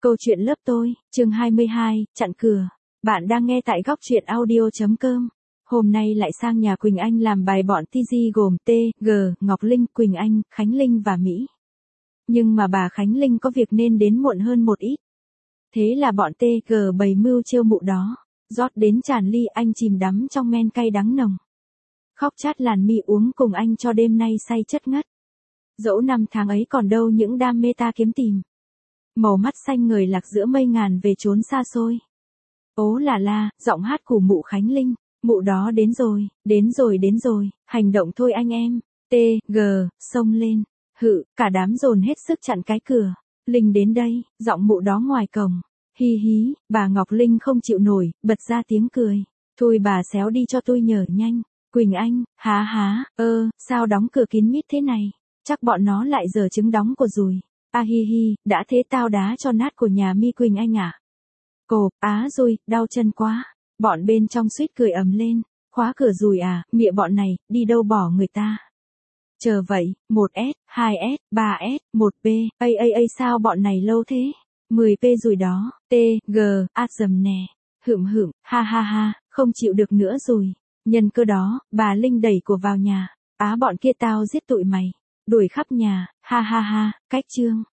Câu chuyện lớp tôi, chương 22, chặn cửa. Bạn đang nghe tại góc truyện audio.com. Hôm nay lại sang nhà Quỳnh Anh làm bài bọn TG gồm T, G, Ngọc Linh, Quỳnh Anh, Khánh Linh và Mỹ. Nhưng mà bà Khánh Linh có việc nên đến muộn hơn một ít. Thế là bọn T, G bày mưu trêu mụ đó. Rót đến tràn ly, anh chìm đắm trong men cay đắng nồng. Khóc chát làn mi uống cùng anh cho đêm nay say chất ngất. Dẫu năm tháng ấy còn đâu những đam mê ta kiếm tìm. Màu mắt xanh ngời lạc giữa mây ngàn về chốn xa xôi. Ố là la, giọng hát của mụ Khánh Linh. Mụ đó đến rồi, đến rồi, đến rồi, hành động thôi anh em. T, G, xông lên. Cả đám dồn hết sức chặn cái cửa. Linh đến đây, giọng mụ đó ngoài cổng. Hi hí, bà Ngọc Linh không chịu nổi, bật ra tiếng cười. Thôi bà xéo đi cho tôi nhờ nhanh. Quỳnh Anh, há, sao đóng cửa kín mít thế này? Chắc bọn nó lại giở trứng đóng của rùi. Hi hi, đã thế tao đá cho nát của nhà mi Quỳnh Anh à? Cộp, rồi, đau chân quá. Bọn bên trong suýt cười ầm lên. Khóa cửa rùi à, mịa bọn này, đi đâu bỏ người ta? Chờ vậy, 1S, 2S, 3S, 1P, sao bọn này lâu thế? 10P rồi đó, T, G, dầm nè. Ha, không chịu được nữa rồi. Nhân cơ đó, bà Linh đẩy của vào nhà. Bọn kia tao giết tụi mày. Đuổi khắp nhà, ha, cách chương.